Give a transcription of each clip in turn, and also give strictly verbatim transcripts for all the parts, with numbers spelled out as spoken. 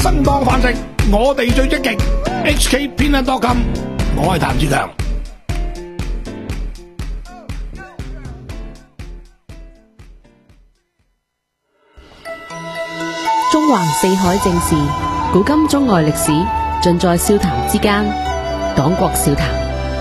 生當飯食，我哋最積極。H K 偏撚多金，我係譚志強。 中環四海正事，古今中外歷史，盡在笑談之間。講國笑談。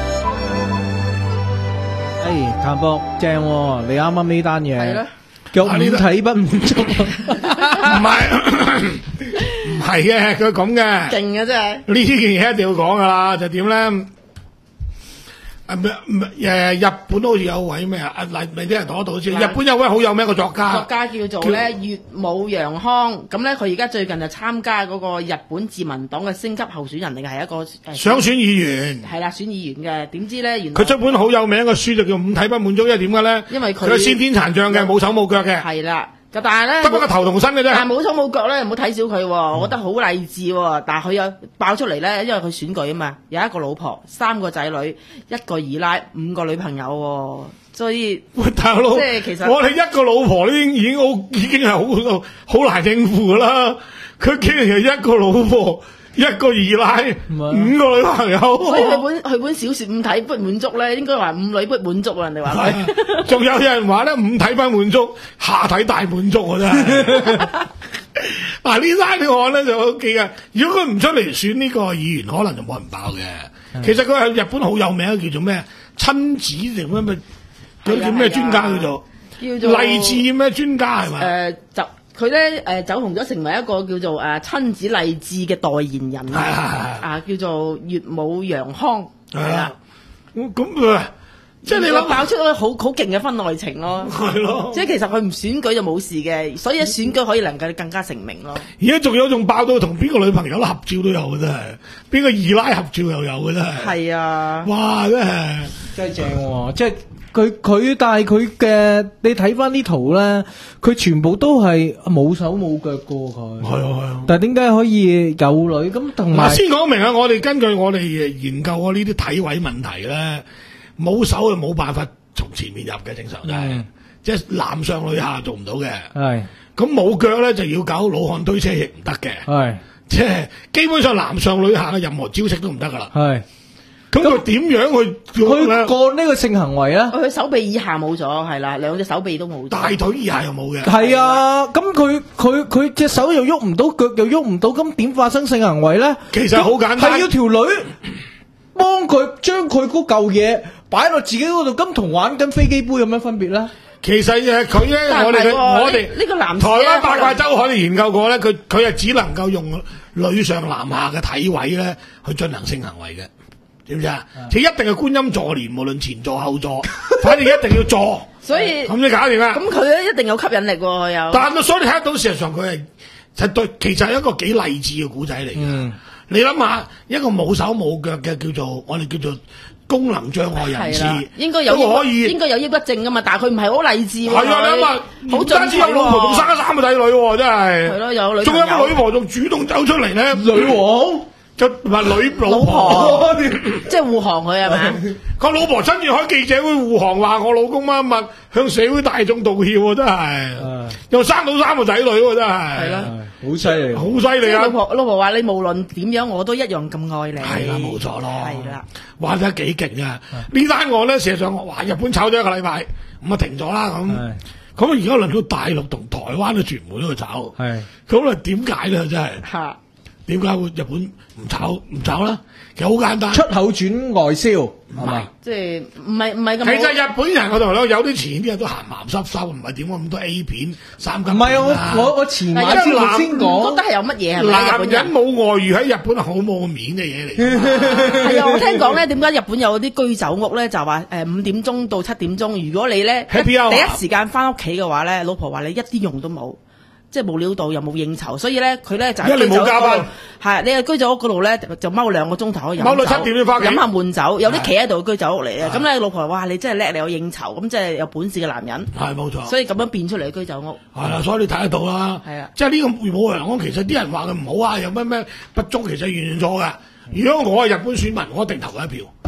誒，譚博正喎，你啱啱呢單嘢係咯， 腳五體不滿足， 唔係唔係嘅，佢咁嘅， 勁嘅真係。 呢件嘢一定要講噶啦，就點咧？誒誒，日本好似有位咩啊？嚟嚟啲人講到先，日本有位好有名嘅作家， 作家叫做咧乙武洋匡，咁咧佢而家最近就參加嗰個日本自民黨嘅升級候選人嚟嘅，係一個誒想選議員， 係啦，選議員嘅。點知咧，原來佢出本好有名嘅書就叫《五體不滿足》，因為點解咧？ 因為佢佢先天殘障嘅，冇手冇腳嘅， 係啦。咁但係咧， 得個頭同身嘅啫。 但係冇手冇腳咧，唔好睇小佢喎，我覺得好勵志喎。但係佢有爆出嚟咧，因為佢選舉啊嘛，有一個老婆、三個仔女、一個二奶、五個女朋友喎，所以喂大佬， 即係其實我哋一個老婆已經已經好已經係好好難應付噶啦，佢竟然係一個老婆。一個二奶，五個女朋友， 所以佢本佢本小説五體不滿足咧，應該話五女不滿足啊！人哋話佢， 仲有人話咧五體不滿足，下體大滿足啊！真係。嗱呢單案咧就好記嘅，如果佢唔出嚟選呢個議員，可能就冇人爆嘅。其實佢係日本好有名，叫做咩親子定咩咩，嗰啲叫咩專家叫做叫做勵志咩專家係咪？ 誒就。佢咧誒走紅咗，成為一個叫做誒、呃、親子勵志嘅代言人啊！啊，叫做乙武洋匡係啦。 咁啊，即係你諗爆出咗好好勁嘅婚外情咯。 係咯， 即係其實佢唔選舉就冇事嘅，所以一選舉可以能夠更加成名咯。 而家仲有仲爆到同邊個女朋友合照都有嘅真係，邊個二奶合照又有嘅真係。係啊！ 哇！真係真係正喎，即係。佢佢但係佢嘅，你睇翻啲圖咧，佢全部都係冇手冇腳噶佢。 係啊係啊。但係點解可以有女咁同埋？ 先講明啊！我哋根據我哋研究過呢啲體位問題咧，冇手係冇辦法從前面入嘅，正常嘅，嗯、即係男上女下做唔到嘅。係。咁冇腳咧就要搞老漢推車亦唔得嘅。係。即係基本上男上女下嘅任何招式都唔得噶啦。係。咁佢點樣去去幹呢個性行為咧？ 佢手臂以下冇咗，係啦，兩隻手臂都冇咗。 大腿以下又冇嘅。 係啊，咁佢佢佢隻手又喐唔到，腳又喐唔到，咁點發生性行為咧？ 其實好簡單， 係要條女幫佢將佢嗰嚿嘢擺落自己嗰度，咁同玩緊飛機杯有咩分別咧？ 其實誒，佢咧，我哋我哋呢個男台灣八卦周刊研究過咧，佢佢係只能夠用女上男下嘅體位咧去進行性行為嘅。知唔知啊？佢一定係觀音坐蓮，無論前座後座，反正一定要坐。 所以咁你搞掂啦。 咁佢咧一定有吸引力喎，又。 但係所以你睇得到，事實上佢係係對，其實係一個幾勵志嘅古仔嚟嘅。嗯，你諗下，一個冇手冇腳嘅叫做我哋叫做功能障礙人士， 應該有都可以， 應該有抑鬱症噶嘛，但係佢唔係好勵志喎。 係啊，你諗下，好單止有老婆，仲生咗三個仔女喎，真係。 係咯，有女。 仲有個女婆仲主動走出嚟咧， 女王。 就話女老婆， 即係護航佢係咪？ 個老婆親自開記者會護航，話我老公乜乜向社會大眾道歉喎，真係，又生到三個仔女喎，真係， 係啦， 好犀利， 好犀利啊！ 老婆老婆話你無論點樣我都一樣咁愛你， 係啦，冇錯咯， 係啦， 話得幾勁啊！呢單案咧，事實上話日本炒咗一個禮拜，咁啊停咗啦咁，咁而家輪到大陸同台灣嘅傳媒都去炒，係，咁啊點解咧？真係。點解會日本唔炒唔炒啦？其實好簡單， 出口轉外銷係嘛？ 即係唔係唔係咁。 其實日本人我同你講，有啲錢啲人都鹹鹹濕濕，唔係點解咁多 A 片三級片啊？ 唔係我我我前晚先講， 覺得係有乜嘢係咪？ 男人冇外遇喺日本係好冇面嘅嘢嚟。 係啊，我聽講咧，點解日本有啲居酒屋咧，就話誒五點鐘到七點鐘，如果你咧第一時間翻屋企嘅話咧，老婆話你一啲用都冇。即係冇料到又冇應酬，所以咧佢咧就喺居酒屋嗰度，係你喺居酒屋嗰度咧就踎兩個鐘頭可以飲酒， 踎到七點先翻屋企， 飲下悶酒，有啲企喺度居酒屋嚟嘅。咁咧老婆話你真係叻，你有應酬，咁即係有本事嘅男人。 係冇錯。 所以咁樣變出嚟嘅居酒屋。 係啦，所以你睇得到啦。係啊，即係呢個冇良安，其實啲人話佢唔好啊，有咩咩不足，其實完全錯㗎。如果我係日本選民，我一定投一票。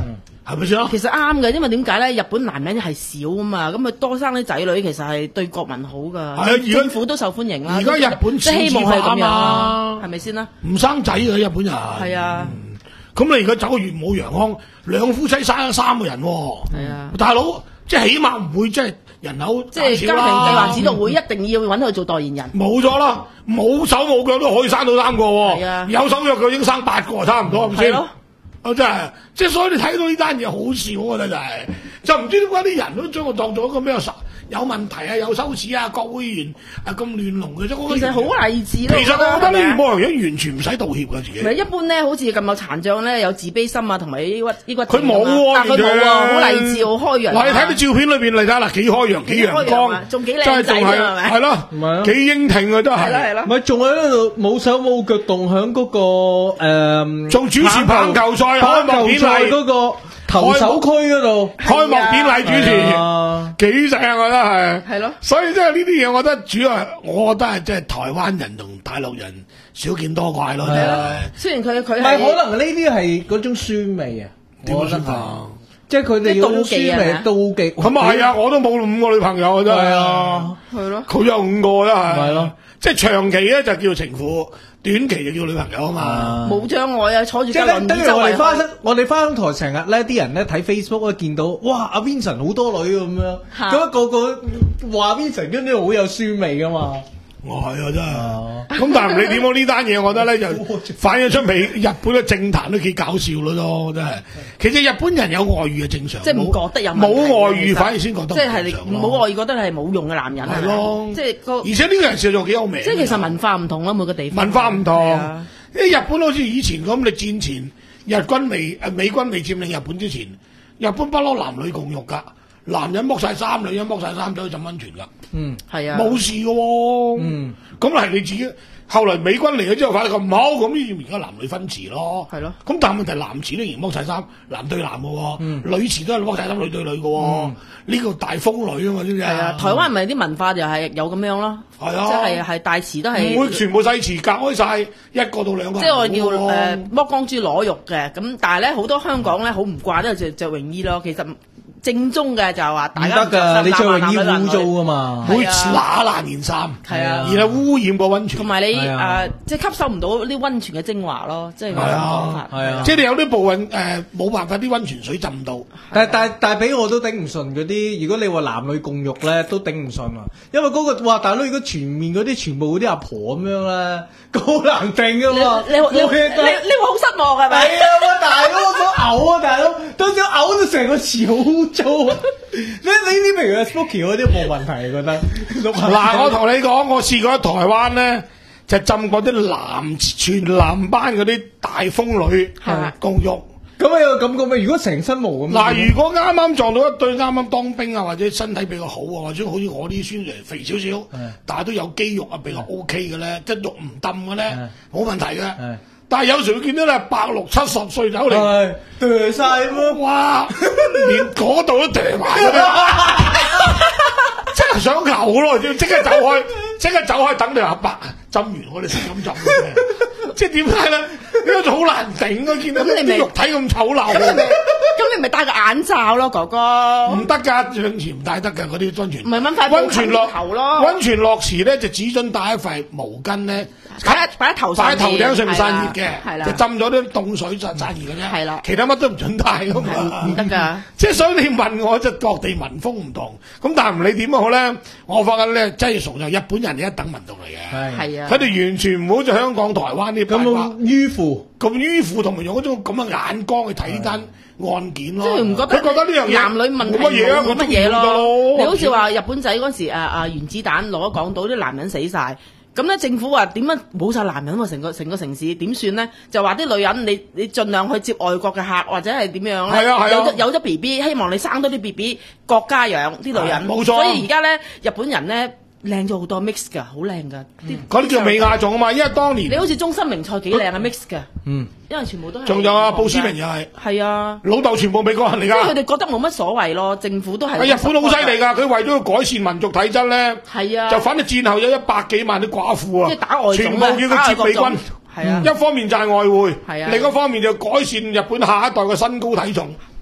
係咪先？ 其實啱嘅，因為點解咧？日本男人係少啊嘛，咁佢多生啲仔女，其實係對國民好噶。 係啊， 政府都受歡迎啦。 而家日本即係希望係咁樣啊， 係咪先啦？ 唔生仔嘅日本人。 係啊。 咁你而家走去岳母洋康，兩夫妻生咗三個人喎。 係啊。 大佬，即係起碼唔會即係人口即係家庭計劃指導會一定要揾佢做代言人。 冇咗啦，冇手冇腳都可以生到三個喎。 係啊。 有手有腳已經生八個，差唔多係咪先？ 係咯。 啊真係，即係所以你睇到呢單嘢好笑，我覺得就係、是，就唔知點解啲人都將我當做一個咩有問題啊、有羞恥啊、國會議員啊咁亂龍嘅啫。 其實好勵志咯。 其實我覺得呢啲冇人完全唔使道歉㗎自己。 唔係一般咧，好似咁有殘障咧，有自卑心啊，同埋抑鬱抑鬱。 佢冇喎， 但佢冇喎，好勵志，好開揚。 嗱，你睇啲照片裏邊嚟睇啦，幾開揚，幾陽光， 仲幾靚仔係咪？ 係咯，幾英挺啊，都係。 係啦係啦。 唔係仲喺度冇手冇腳動響嗰個誒， 仲主持棒球賽開幕典禮嗰個投手區嗰度開幕典禮主持，幾正啊！真係。 係咯。 所以即係呢啲嘢，我覺得主要係，我覺得係即係台灣人同大陸人少見多怪咯。係啊。 雖然佢佢係。 唔係可能呢啲係嗰種酸味啊？ 點酸啊？ 即係佢哋要酸味妒忌。 咁啊係啊！我都冇五個女朋友啊，真係啊。 係咯。 佢有五個啦，係。 係咯。 即係長期咧就叫情婦，短期就叫女朋友啊嘛。 冇障礙啊，坐住架輪椅周圍翻身，我哋翻台成日咧，啲人咧睇 Facebook 都見到，哇！阿 Vincent 好多女咁樣，咁一個個話 Vincent 跟住好有酸味噶嘛。 我係啊，真係。咁但係唔理點講呢單嘢，我覺得咧就反映出美日本嘅政壇都幾搞笑咯，真係。其實日本人有外遇係正常， 即係唔覺得有冇外遇反而先覺得即係冇外遇覺得係冇用嘅男人係咯。 即係個而且呢個人事做幾有名。 即係其實文化唔同啦，每個地方文化唔同。因為日本好似以前咁，你戰前日軍未誒美軍未佔領日本之前，日本不嬲男女共浴㗎。男人剝晒衫，女人剝晒衫走去浸溫泉噶。 嗯， 係啊， 冇事嘅喎。嗯，咁係你自己。後來美軍嚟咗之後，反而咁唔好，咁而家男女分池咯。 係咯。咁但係問題男池都仍然剝晒衫，男對男嘅喎。嗯。女池都係剝晒衫，女對女嘅喎。嗯。呢個大風女啊嘛，知唔知啊？係啊， 台灣咪啲文化就係有咁樣咯。 係啊。 即係係大池都係。 唔會全部細池隔開晒，一個到兩個。 即係我叫誒剝光豬裸肉嘅，咁但係咧好多香港咧好唔慣都係着着泳衣咯，其實。正宗嘅就係話大家唔得㗎，你着泳衣污糟㗎嘛， 會揦爛件衫， 係啊， 然後污染個溫泉， 同埋你誒即係吸收唔到啲溫泉嘅精華咯，即係咁講法， 係啊， 即係你有啲部分誒冇辦法啲溫泉水浸到， 但但但係俾我都頂唔順嗰啲，如果你話男女共浴咧都頂唔順啊，因為嗰個哇大佬如果全面嗰啲全部嗰啲阿婆咁樣咧，好難頂㗎嘛， 你你你你會好失望係咪？ 係啊，大佬我想嘔啊，大佬到時嘔到成個池好污糟啊！你你啲譬如阿 Spooky 嗰啲冇問題，覺得嗱，我同你講，我試過喺台灣咧，就浸過啲男全男班嗰啲大風女共浴。 咁啊有感覺咩？如果成身毛咁， 嗱，如果啱啱撞到一對啱啱當兵啊，或者身體比較好啊，或者好似我啲孫嚟肥少少，但係都有肌肉啊，比較 O K 嘅咧，即係肉唔冧嘅咧，冇問題嘅。但係有時會見到你百六七十歲走嚟， 掉晒咁， 哇！連嗰度都掉埋，即係想嘔咯，要即刻走開，即刻走開，等你阿伯浸完我哋先咁浸嘅，即係點解咧？呢個好難頂啊！見到啲肉體咁醜陋， 咁你咪戴個眼罩咯，哥哥。 唔得㗎，泳池唔戴得㗎，嗰啲溫泉。 唔係溫塊溫泉落頭咯。 溫泉落池咧，就只准帶一塊毛巾咧， 擺喺擺喺頭上， 擺喺頭頂上面散熱嘅， 係啦， 就浸咗啲凍水就散熱嘅啫。 係啦， 其他乜都唔准帶㗎嘛， 唔得㗎。 即係所以你問我，就各地民風唔同。咁但係唔理點都好咧，我發覺咧，真係崇就日本人係一等民族嚟嘅。 係啊， 佢哋完全唔好似香港、台灣啲咁迂腐。 咁迂腐同埋用嗰種咁嘅眼光去睇呢單案件咯， 即係唔覺得佢覺得呢樣嘢男女問題冇乜嘢啊， 冇乜嘢咯。你好似話日本仔嗰時，啊啊原子彈攞港島啲男人死晒，咁咧政府話點樣冇晒男人喎？成個成個城市點算咧？就話啲女人你你盡量去接外國嘅客或者係點樣咧？ 係啊係啊， 有咗有咗 B B， 希望你生多啲 B B， 國家養啲女人。 冇錯。 所以而家咧日本人咧。靚咗好多 mix 噶，好靚噶， 嗰啲叫美亞種啊嘛，因為當年你好似中森明菜幾靚啊 mix 嘅， 嗯， 因為全部都係。 仲有啊，布斯明又係， 係啊， 老豆全部美國人嚟㗎。 即係佢哋覺得冇乜所謂咯，政府都係。 日本好犀利㗎，佢為咗改善民族體質咧， 係啊， 就反正戰後有一百幾萬啲寡婦啊， 即係打外全部叫佢接美軍。 係啊， 一方面就係外匯， 係啊， 另一方面就改善日本下一代嘅身高體重。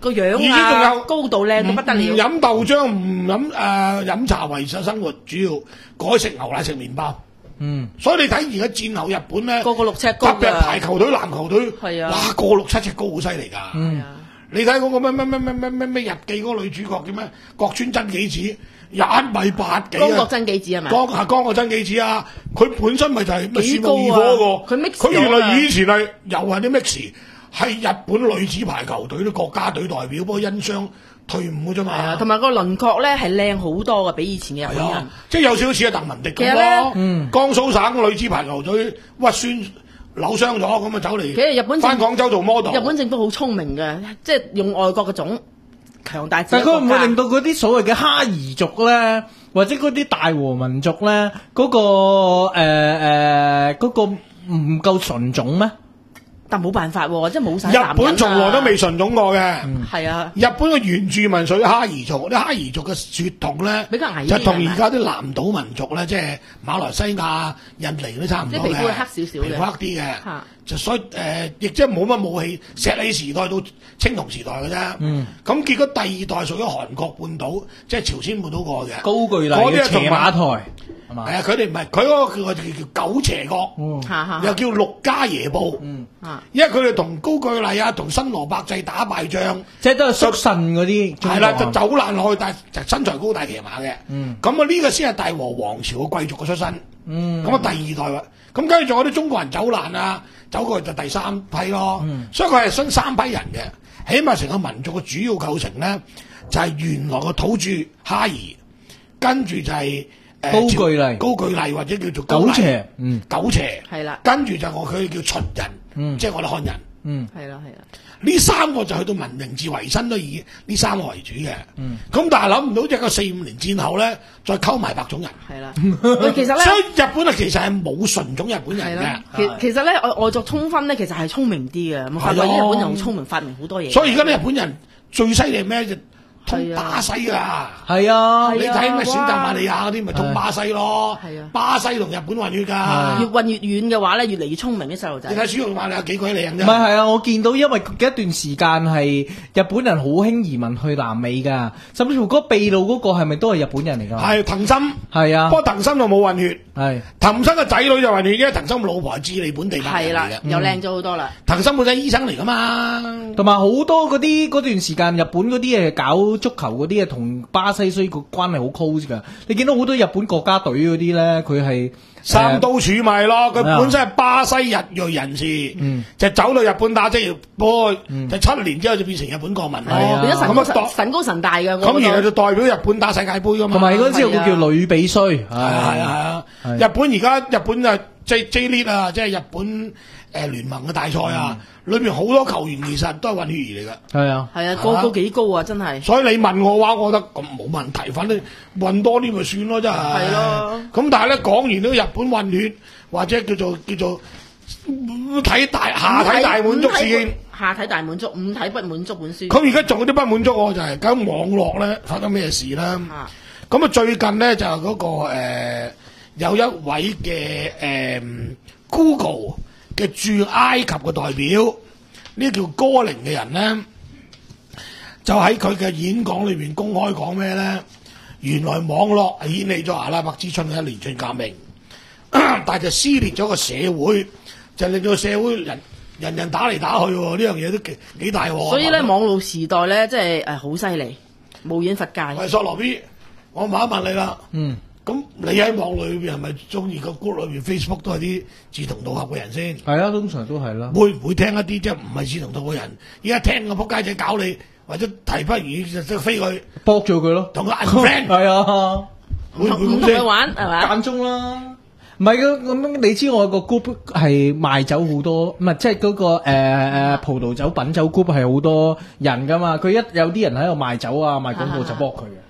個樣已經啊， 仲有高度靚到不得了。 唔飲豆漿，唔飲誒飲茶為實生活，主要改食牛奶食麵包。 嗯， 所以你睇而家戰後日本咧， 個個六尺高㗎， 特別係排球隊、籃球隊， 係啊， 哇個六七尺高好犀利㗎。 嗯， 你睇嗰個咩咩咩咩咩咩咩日記嗰個女主角叫咩？角川真紀子，一米八幾啊！ 江國真紀子係咪？ 江係江國真紀子啊！佢本身咪就係咩幾樹木二科嗰個， 佢 mix 佢原來以前係又係啲 mix，係日本女子排球隊啲國家隊代表，不過因傷退伍嘅啫嘛。 係啊，同埋個輪廓咧係靚好多嘅，比以前嘅日本人。 即係有少少似阿鄧文迪咁其實咯。 嗯， 江蘇省女子排球隊屈酸扭傷咗，咁啊走嚟。 其實日本翻廣州做 model。 日本政府好聰明嘅，即係用外國嘅種強大自己但係佢會唔會國家令到嗰啲所謂嘅哈兒族咧，或者嗰啲大和民族咧，嗰、個誒誒嗰個唔夠純種咩？ 但冇辦法喎，即係冇晒日本從來都未純種過嘅。 係啊， 日本嘅原住民屬於哈兒族，啲哈兒族嘅血統咧比較矮啲就同而家啲南島民族咧，即係馬來西亞、印尼都差唔多嘅。 即係皮膚係黑少少嘅皮膚黑啲嘅。 嚇就所以誒，亦即係冇乜武器，石器時代到青銅時代嘅啫。 嗯。 咁結果第二代屬於韓國半島，即係朝鮮半島過嘅。 高句麗嗰啲嘅斜馬台係嘛？ 係啊，佢哋唔係佢嗰個叫叫叫九斜角， 嚇嚇又叫陸家耶布。 嗯， 嚇因為佢哋同高句麗啊，同新羅百濟打敗仗。 即係都係肅慎嗰啲。 係啦，就走難落去，但係就身材高大騎馬嘅。 嗯。 咁啊，呢個先係大和王朝嘅貴族嘅出身。 嗯。 咁啊，第二代啦。咁跟住仲有啲中國人走難啊，走過去就第三批咯。 嗯。 所以佢係分三批人嘅，起碼成個民族嘅主要構成咧，就係、是、原來嘅土著哈兒，跟住就係、是。 高句麗、 高句麗或者叫做九斜，嗯， 九斜係啦， 跟住就我佢叫秦人， 嗯， 即係我哋漢人， 嗯， 係啦係啦， 呢三個就去到文明治維新都以呢三個為主嘅， 嗯， 咁但係諗唔到一個四五年戰後咧，再溝埋白種人， 係啦，其實咧， 所以日本啊其實係冇純種日本人嘅， 其其實咧外外族通婚咧其實係聰明啲嘅，發覺啲日本人好聰明，發明好多嘢， 所以而家啲日本人最犀利係咩？通巴西啊， 係啊， 你睇咩選擇馬利亞嗰啲咪通巴西咯， 係啊， 巴西同日本混血㗎， 越混越遠嘅話咧，越嚟越聰明啲細路仔。 你睇鼠肉馬利亞幾鬼靚啫？ 唔係係啊，我見到因為一段時間係日本人好興移民去南美㗎，甚至乎嗰秘魯嗰個係咪都係日本人嚟㗎？ 係藤森， 係啊， 不過藤森就冇混血， 係藤森嘅仔女就混血，因為藤森老婆係智利本地白人嚟嘅， 又靚咗好多啦。 藤森本身醫生嚟㗎嘛， 同埋好多嗰啲嗰段時間日本嗰啲誒搞足球嗰啲同巴西所以個關係好 close 㗎。你見到好多日本國家隊嗰啲咧，佢係三刀柱咪咯，佢本身係巴西日裔人士， 嗯、 就走到日本打職業波，嗯、就七年之後就變成日本國民咯， 變咗神高神神高神大嘅。 咁然後就代表日本打世界盃㗎嘛。 同埋嗰陣時有個叫呂比衰，係啊係啊係啊，日本而家日本啊 J J League 啊，即係日本誒聯盟嘅大賽啊，裏邊好多球員其實都係混血兒嚟㗎。 係啊， 係啊，個個幾高啊，真係。 所以你問我話，我覺得咁冇問題，反正混多啲咪算咯，真係。 係咯。 咁但係咧講完呢個日本混血，或者叫做叫做睇大下體大滿足事件， 下體大滿足，五體不滿足本書。 咁而家仲有啲不滿足我就係咁網絡咧發生咩事啦？咁啊最近咧就嗰、那個誒、呃、有一位嘅誒、呃、Google 嘅駐埃及嘅代表，呢叫哥寧嘅人咧，就喺佢嘅演講裏邊公開講咩咧？原來網絡係掀起咗阿拉伯之春嘅一連串革命，但係就撕裂咗個社會，就令到社會人人人打嚟打去喎，呢樣嘢都幾幾大鑊。 所以咧，網絡時代咧，即係誒好犀利，無遠弗屆。 喂，索羅 B，我問一問你啦。 嗯。 咁你喺網裏邊係咪中意個 group 裏邊 Facebook 都係啲志同道合嘅人先？ 係啊，通常都係啦。 會唔會聽一啲即係唔係志同道合嘅人？而家聽個仆街仔搞你，或者提不如就即係飛去搏咗佢咯， 同佢 unfriend 係啊， 會唔會唔同佢玩係嘛？ 間中啦。唔係嘅，咁你知我個 group 係賣酒好多，唔係即係嗰個誒誒葡萄酒品酒 group 係好多人噶嘛。佢一有啲人喺度賣酒啊賣廣告就搏佢嘅。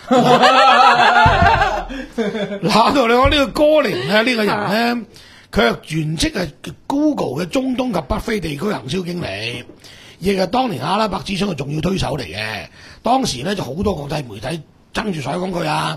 嗱，同你講呢個哥寧咧，呢個人咧，佢係原職係 Google 嘅中東及北非地區行銷經理，亦係當年阿拉伯之春嘅重要推手嚟嘅。當時咧就好多國際媒體爭住採訪佢啊，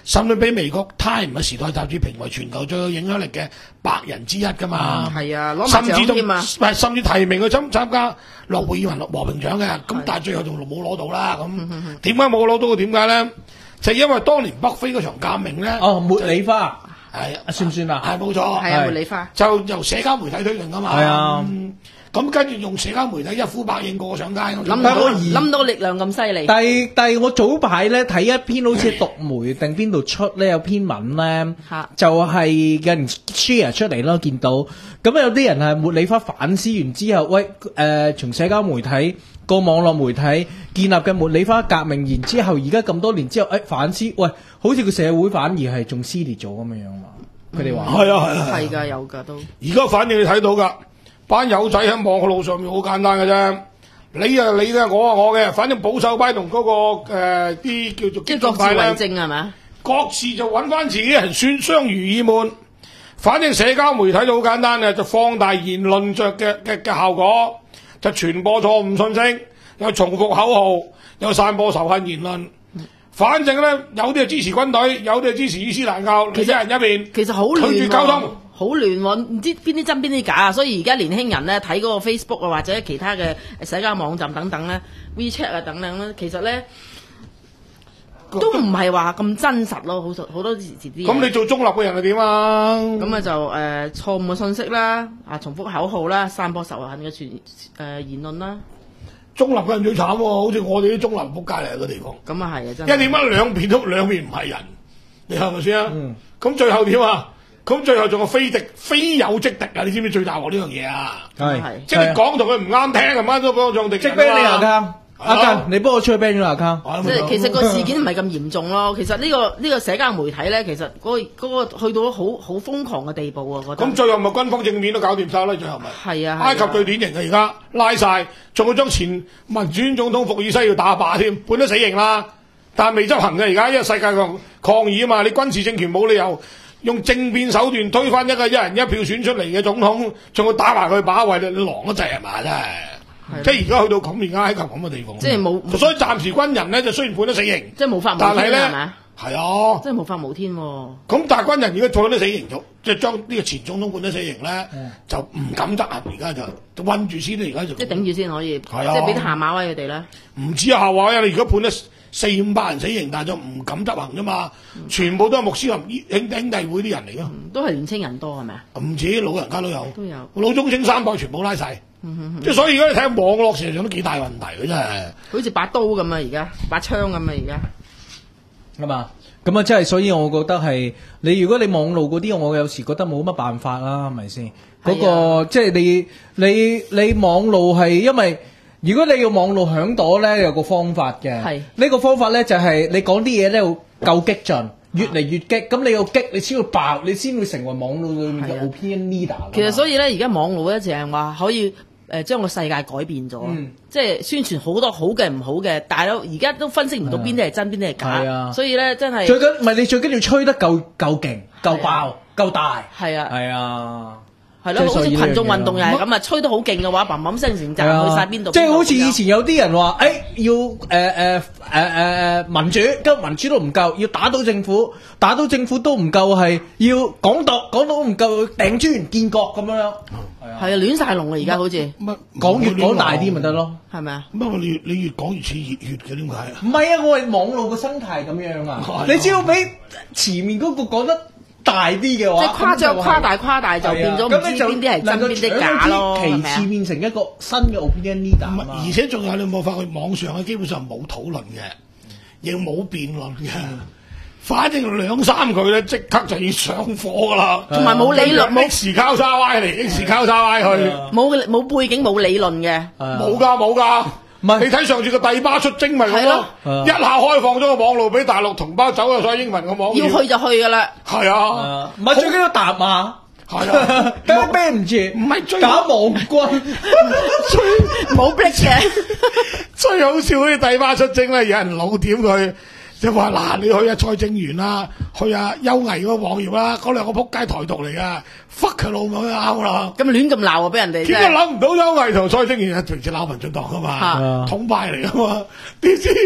甚至俾美國《Time》嘅時代雜誌評為全球最有影響力嘅百人之一㗎嘛。 係、嗯、啊，攞埋獎添啊！ 甚至甚至提名佢參參加諾貝爾和平獎嘅，咁但係最後仲冇攞到啦。咁點解冇攞到？點解咧？就係、因為當年北非嗰場革命咧。 哦，茉莉花係算唔算啊？ 係冇錯， 係啊，茉莉花就由社交媒體推動㗎嘛。 係啊。 嗯咁跟住用社交媒體一呼百應，個個上街， 諗到諗到力量咁犀利。 但係但係我早排咧睇一篇好似獨媒定邊度出咧有篇文咧，就係有人 share 出嚟咯，見到咁有啲人係茉莉花反思完之後，喂誒從社交媒體個網絡媒體建立嘅茉莉花革命，然之後而家咁多年之後，誒反思，喂好似個社會反而係仲撕裂咗咁樣樣嘛？佢哋話係啊係啊係㗎有㗎都。 而家反正你睇到㗎。班友仔喺網路上面好簡單嘅啫，你啊你嘅，我啊我嘅，反正保守派同嗰、那個誒啲、呃、叫做即係各自為政係咪？ 各自就揾翻自己人算相濡以沫。反正社交媒體就好簡單嘅，就放大言論着嘅嘅嘅效果，就傳播錯誤信息，又重複口號，又散播仇恨言論。反正咧，有啲係支持軍隊，有啲係支持伊斯蘭教，其實一人一邊。 其實好亂， 拒絕溝通。 好亂喎，唔知邊啲真邊啲假啊！所以而家年輕人咧睇嗰個 Facebook 啊，或者其他嘅社交網站等等咧 ，WeChat 啊等等咧，其實咧都唔係話咁真實咯，好好多時啲。 咁你做中立嘅人係點啊？ 咁啊就誒、呃、錯誤嘅信息啦，啊重複口號啦，散播仇恨嘅傳誒言論啦。 中立嘅人最慘喎，好似我哋啲中立仆街嚟嘅地方。 咁啊係啊，真係。 因為點解兩邊都兩邊唔係人？你係咪先啊？咁、嗯、最後點啊？咁最後仲有非敵非友即敵啊！你知唔知最大鑊呢樣嘢啊？係，即係你講同佢唔啱聽，咁啱都幫我撞敵。即 ban 你 account，阿根，你幫我出去 ban 咗 account。 即係其實個事件唔係咁嚴重咯。其實呢、呢個呢、呢個社交媒體咧，其實嗰、嗰個嗰個去到好好瘋狂嘅地步啊！我覺得。咁最後咪軍方正面都搞掂晒啦，最後咪。係啊。埃及最典型嘅而家拉晒，仲要將前民選總統伏爾西要打靶添，判咗死刑啦，但係未執行嘅而家，因為世界抗抗議啊嘛，你軍事政權冇理由。用政變手段推翻一個一人一票選出嚟嘅總統，仲要打埋佢把位，你狼得滯係嘛？真係，即係而家去到咁而家埃及咁嘅地方，即係冇，所以暫時軍人咧就雖然判咗死刑，即係無法無天，但係咧係嘛？係啊，即係無法無天喎。咁但係軍人如果做咗啲死刑咗，即係將呢個前總統判咗死刑咧，就唔敢執行，而家就韞住先啦，而家就即係頂住先可以，即係俾啲下馬威佢哋咧。唔止下馬威，你如果判咗四五百人死刑，但係就唔敢執行啫嘛，全部都係穆斯林兄兄弟會啲人嚟咯，都係年青人多係咪啊？唔止老人家都有，都有老中青三代全部拉晒，即、嗯、係所以而家你睇下網絡事實上都幾大問題嘅真係，好似把刀咁啊，而家把槍咁啊，而家係嘛？咁啊，即係所以我覺得係你如果你網路嗰啲，我有時覺得冇乜辦法啦，係咪先？嗰、那個即係你你你網路係因為。如果你要網路響朵咧，有個方法嘅。係呢、呢個方法咧，就係、是、你講啲嘢咧要夠激進，越嚟越激。咁你要激，你先要爆，你先會成為網路裏面嘅 opinion leader。其實所以咧，而家網路咧就係話可以誒將個世界改變咗、嗯，即係宣傳好多好嘅唔好嘅，但係而家都分析唔到邊啲係真，邊啲係假。啊，所以咧真係最緊唔係你最緊要吹得夠夠勁、夠爆、夠大。係啊，係啊。係咯，好似群眾運動又係咁啊，吹得好勁嘅話，砰砰聲成陣去晒邊度？即係好似以前有啲人話，誒、欸、要誒誒誒誒民主，咁民主都唔夠，要打倒政府，打倒政府都唔夠，係要港獨，港獨都唔夠，掟磚建國咁樣。係啊，係啊，亂晒龍啊！而家好似乜講越講大啲咪得咯？係咪啊？乜你越你越講越似熱血嘅點解啊？唔係啊，我係網絡嘅生態咁樣啊！你只要俾前面嗰個講得大啲嘅話，即係誇張、誇大、誇大就變咗唔知邊啲係真邊啲假咯，其次變成一個新嘅 opinion leader。而且仲有你冇發覺網上咧，基本上冇討論嘅，亦冇辯論嘅，反正兩三句咧即刻就要上火噶啦，同埋冇理論，冇時交叉歪嚟，時交叉歪去，冇冇背景冇理論嘅，冇噶冇噶。唔係，你睇上次個帝巴出征咪咁咯，一下開放咗個網路俾大陸同胞走入晒英文個網，要去就去噶啦。係啊，唔係最緊要答嘛，係啊，驚咩唔住，唔係最打網軍，最冇逼嘅，最好笑嗰啲帝巴出征咧，有人老點佢。就話嗱，你去啊蔡正元啦，去啊邱毅嗰個網頁啦，嗰兩個撲街台獨嚟噶 ，fuck 佢老母拗啦，咁亂咁鬧啊，俾人哋。點解諗唔到邱毅同蔡正元係平時鬧民進黨噶嘛，統派嚟噶嘛？點知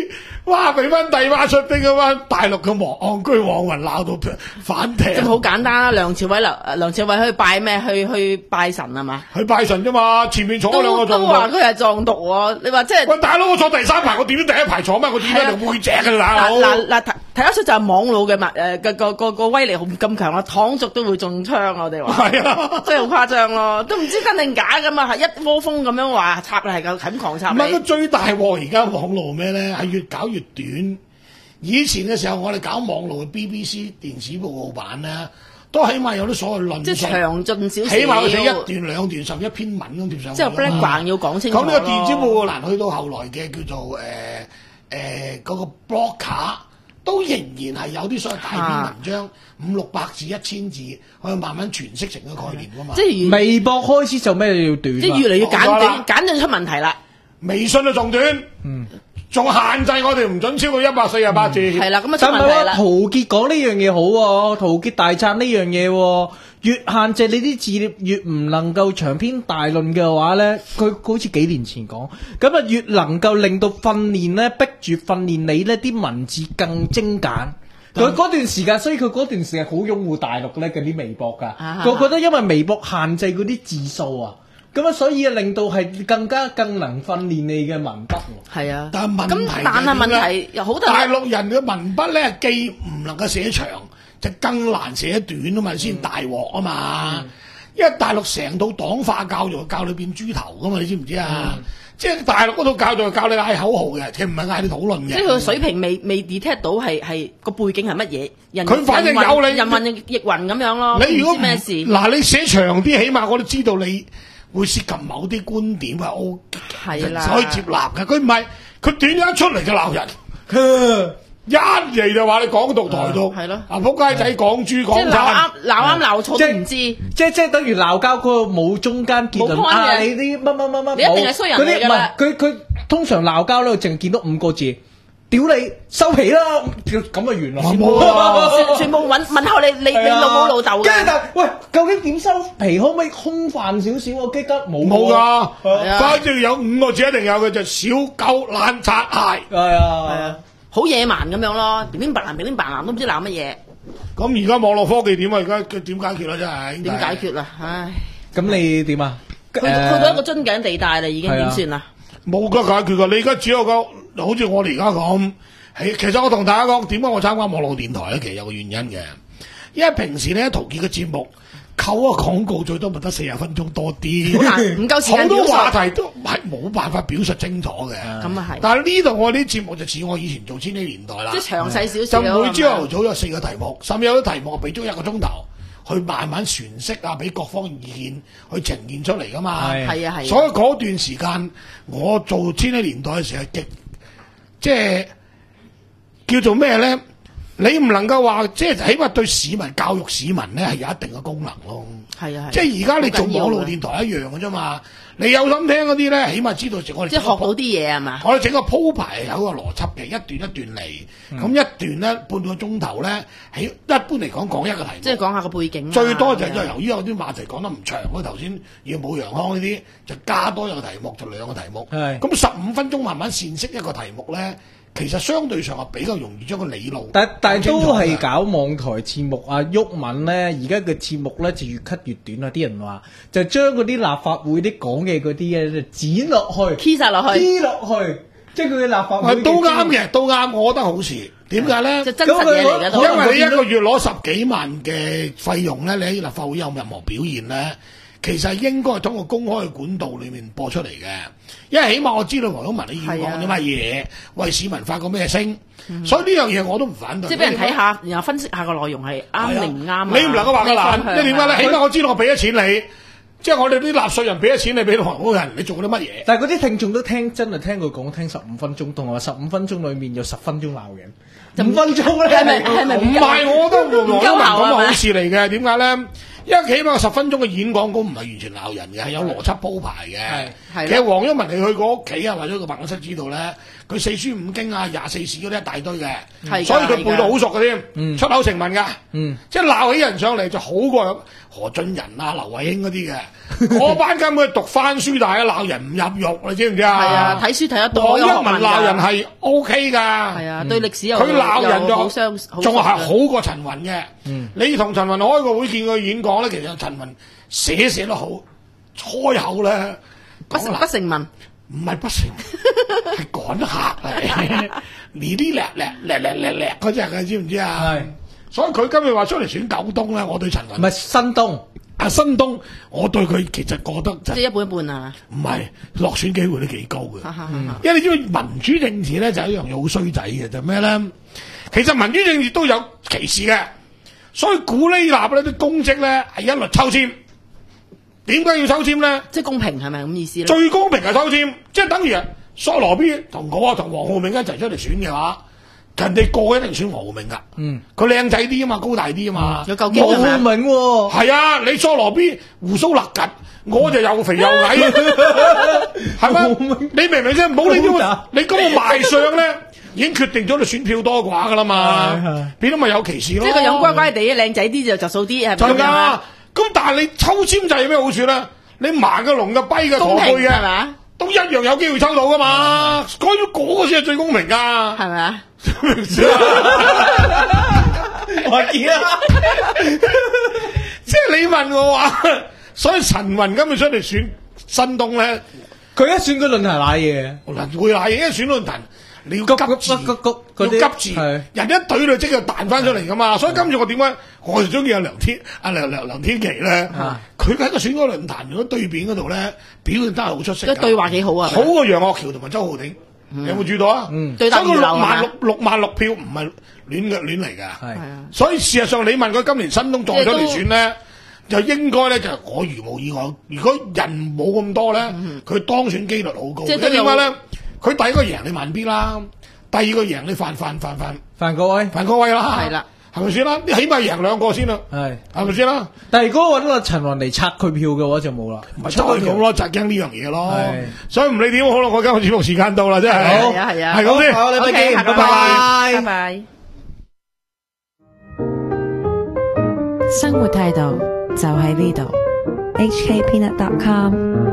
哇！俾翻帝媽出兵嗰班大陸嘅戇居網民鬧到反艇。 咁好簡單啦，梁朝偉梁梁朝偉去拜咩？去去拜神係嘛？ 去拜神啫嘛，前面坐嗰兩個都都話佢係藏毒喎，你話即係。 喂，大佬我坐第三排，我點都第一排坐咩？我點解就背脊㗎大佬？ 嗱嗱睇睇得出就係網絡嘅物誒個個個個威力咁強啦，躺族都會中槍啊！我哋話係啊，真係好誇張咯，都唔知真定假㗎嘛，係一窩蜂咁樣話插你係咁咁狂插你。 唔係，個最大鑊而家網絡咩咧？係越搞越短。以前嘅時候，我哋搞網絡嘅 B B C 電視報告版咧，都起碼有啲所謂論述， 即係詳盡少少， 起碼要寫一段兩段甚至一篇文咁貼上去。 即係 background 要講清楚。 咁呢個電子報告欄去到後來嘅叫做誒誒嗰個 blog 卡，都仍然係有啲所謂大篇文章，五六百字、一千字，可以慢慢詮釋成個概念㗎嘛。 即係微博開始就咩要短， 即係越嚟越簡短，簡短出問題啦。 微信就仲短，嗯。仲限制我哋唔準超過一百四十八字。 係啦，咁啊出問題啦。 陶傑講呢樣嘢好喎，陶傑大讚呢樣嘢喎。越限制你啲字，越唔能夠長篇大論嘅話咧，佢好似幾年前講，咁啊越能夠令到訓練咧，逼住訓練你呢啲文字更精簡。佢嗰段時間，所以佢嗰段時間好擁護大陸咧嗰啲微博㗎。我覺得因為微博限制嗰啲字數啊。咁啊，所以啊，令到係更加更能訓練你嘅文筆喎。 係啊， 但係問題咁但係問題又好大陸人嘅文筆咧，既唔能夠寫長，就更難寫短啊嘛，先大鑊啊嘛。嗯、因為大陸成套黨化教育教你變豬頭噶嘛，你知唔知啊？嗯、即係大陸嗰套教育教你嗌口號嘅，其實唔係嗌你討論嘅。 即係佢水平未未 detect 到係係個背景係乜嘢？人佢反正有你人云亦云咁樣咯。 你如果咩事？ 嗱，你寫長啲，起碼我都知道你。會涉及某啲觀點係 O， 係啦， 可以接納嘅。佢唔係，佢短咗一出嚟就鬧人，一嚟就話你港獨台獨， 係咯， 啊仆街仔港豬港即係鬧啱鬧啱鬧錯都唔知， 即係即係等於鬧交嗰個冇中間結論啊！你啲乜乜乜乜， 你一定係衰人嚟㗎啦。 佢佢通常鬧交咧，淨係見到五個字。屌你收皮啦！咁啊完啦， 全全部問問候你你你老母老豆嘅。 跟住就喂，究竟點收皮？可唔可以空泛少少？我記得冇冇㗎，反正有五個字一定有嘅，就小狗懶擦鞋。 係啊係啊， 好野蠻咁樣咯，點點白藍點點白藍都唔知鬧乜嘢。 咁而家網絡科技點啊？而家佢點解決啦？真係點解決啦？唉， 咁你點啊？ 去去到一個樽頸地帶啦，已經點算啦？ 冇得解決㗎，你而家只有個。好似我哋而家咁，係其實我同大家講點解我參加網絡電台咧，其實有個原因嘅，因為平時咧陶傑嘅節目扣個廣告最多咪得四十分鐘多啲， 好難唔夠時間表述， 好多話題都係冇辦法表述清楚嘅。 咁啊係， 但係呢度我啲節目就似我以前做千禧年代啦， 即係詳細少少， 就每朝頭早有四個題目，甚至有啲題目俾咗一個鐘頭。去慢慢詮釋啊，俾各方意見去呈現出嚟噶嘛。 係啊係。 所以嗰段時間我做千禧年代嘅時候，極即係叫做咩咧？你唔能夠話即係起碼對市民教育市民咧係有一定嘅功能咯。 係啊係。 即係而家你做網絡電台一樣嘅啫嘛。你有心聽嗰啲咧，起碼知道我哋即係學到啲嘢係嘛？ 我哋整個鋪排有個邏輯嘅，一段一段嚟，咁、嗯、一段咧半個鐘頭咧，喺一般嚟講講一個題目， 即係講下個背景。 最多就係由於有啲話題講得唔長，我頭先要冇楊康呢啲，就加多一個題目，就兩個題目。咁十五分鐘慢慢闡釋一個題目咧。其實相對上係比較容易將個理路， 但但都係搞網台節目啊，毓民咧，而家嘅節目咧就越 cut 越短啊！啲人話就將嗰啲立法會啲講嘅嗰啲嘢剪落去 key 晒落去 key 落去，即係佢嘅立法會都啱嘅，都啱，我覺得好事。點解咧？ 就真實嘢嚟嘅， 因為你一個月攞十幾萬嘅費用咧，你喺立法會有任何表現咧？其實應該係通過公開嘅管道裏面播出嚟嘅，因為起碼我知道黃毓民你要講啲乜嘢，為市民發個咩聲，嗯、所以呢樣嘢我都唔反對。 即係俾人睇下，然後分析下個內容係啱定唔啱。 你唔能夠話佢難，即係點解咧？起碼我知道我俾咗錢你，即係我哋啲納稅人俾咗錢你俾黃毓民，你做咗啲乜嘢？ 但係嗰啲聽眾都聽真係聽佢講聽十五分鐘，同埋話十五分鐘裡面有十分鐘鬧人。 五分鐘咧， 係咪係咪唔係，我都我都問咁係咪係好事嚟嘅。點解咧？因為起碼十分鐘嘅演講稿唔係完全鬧人嘅，係有邏輯鋪排嘅。 係其實黃毓民你去過屋企啊，或者個辦公室知道咧，佢四書五經啊、廿四史嗰啲一大堆嘅， 係㗎所以佢背到好熟嘅添， 嗯出口成文㗎。 嗯即係鬧起人上嚟就好過何俊仁啊、劉慧卿嗰啲嘅。嗰班根本讀翻書，但係鬧人唔入肉，你知唔知啊？ 係啊，睇書睇得多， 黃毓民有學問㗎鬧人係 O K 㗎。 係啊，對歷史又佢鬧人又就好相仲係好熟嘅好過陳雲嘅。你同陳雲開個會見佢演講咧，其實陳雲寫寫得好，開口咧不成不成文。 唔係不成，係趕客嚟，呢啲叻叻叻叻叻叻嗰只嘅，知唔知啊？ 係， 所以佢今日話出嚟選九東咧，我對陳雲唔係新東。 阿新東，我對佢其實覺得就即係一半一半啊！ 唔係落選機會都幾高嘅， 嗯因為你知唔知民主政治咧就係一樣嘢好衰仔嘅，就咩咧？其實民主政治都有歧視嘅，所以古希臘咧啲公職咧係一律抽籤。點解要抽籤咧？ 即係公平係咪咁意思咧？ 最公平係抽籤，即係等於啊索羅 B 同我啊同黃浩銘一齊出嚟選嘅話，人哋個個一定選黃浩銘噶。嗯，佢靚仔啲啊嘛，高大啲啊嘛， 有夠勁黃浩銘喎， 係啊，你索羅 B 胡鬚勒緊，我就又肥又矮，係咪？你明唔明先？冇呢啲，你咁個賣相咧，已經決定咗你選票多寡噶啦嘛，變咗咪有歧視咯。 即係個樣乖乖地，靚仔啲就着數啲，係就咪咁啊？ 咁但係你抽籤就係有咩好處咧？你盲嘅、聾嘅、跛嘅、駝背公平係咪嘅， 啊？ 都一樣有機會抽到噶嘛？講咗嗰個先係最公平噶， 係咪啊？ 明唔明啊？ 我見啦， 即係你問我話，所以陳雲今日出嚟選新東咧， 佢一選舉論壇賴嘢， 嗱會賴，因為選論壇你要急字， 嗰嗰要嗰啲急字， 係人一懟就即刻彈翻出嚟噶嘛。所以今次我點解我就中意阿梁天阿梁梁梁天琦咧？佢喺個選舉論壇如果對面嗰度咧，表現得係好出色㗎， 即係對話幾好啊！ 好過楊岳橋同埋周浩鼎。你有冇注意到啊？ 嗯對答如所以個六流係咪萬六六萬六票唔係亂嘅亂嚟㗎。 係係啊， 所以事實上，你問佢今年新東再出嚟選咧，就應該咧就係我如無意外，如果人冇咁多咧，佢當選機率好高。 即係因為點解咧？佢第一個贏你萬必啦，第二個贏你范范范范范國威范國威啦， 係啦， 係咪先啦？你起碼贏兩個先啦， 係， 係咪先啦？ 但係如果揾個陳雲嚟拆佢票嘅話就冇啦， 咪就係咁咯，就係驚呢樣嘢咯係。 所以唔理點好啦，我今日節目時間到啦，真係。 係啊係啊係咁先。 好，你咪 OK， 見， 拜拜拜，拜拜。 生活態度就喺呢度。H K Peanut dot com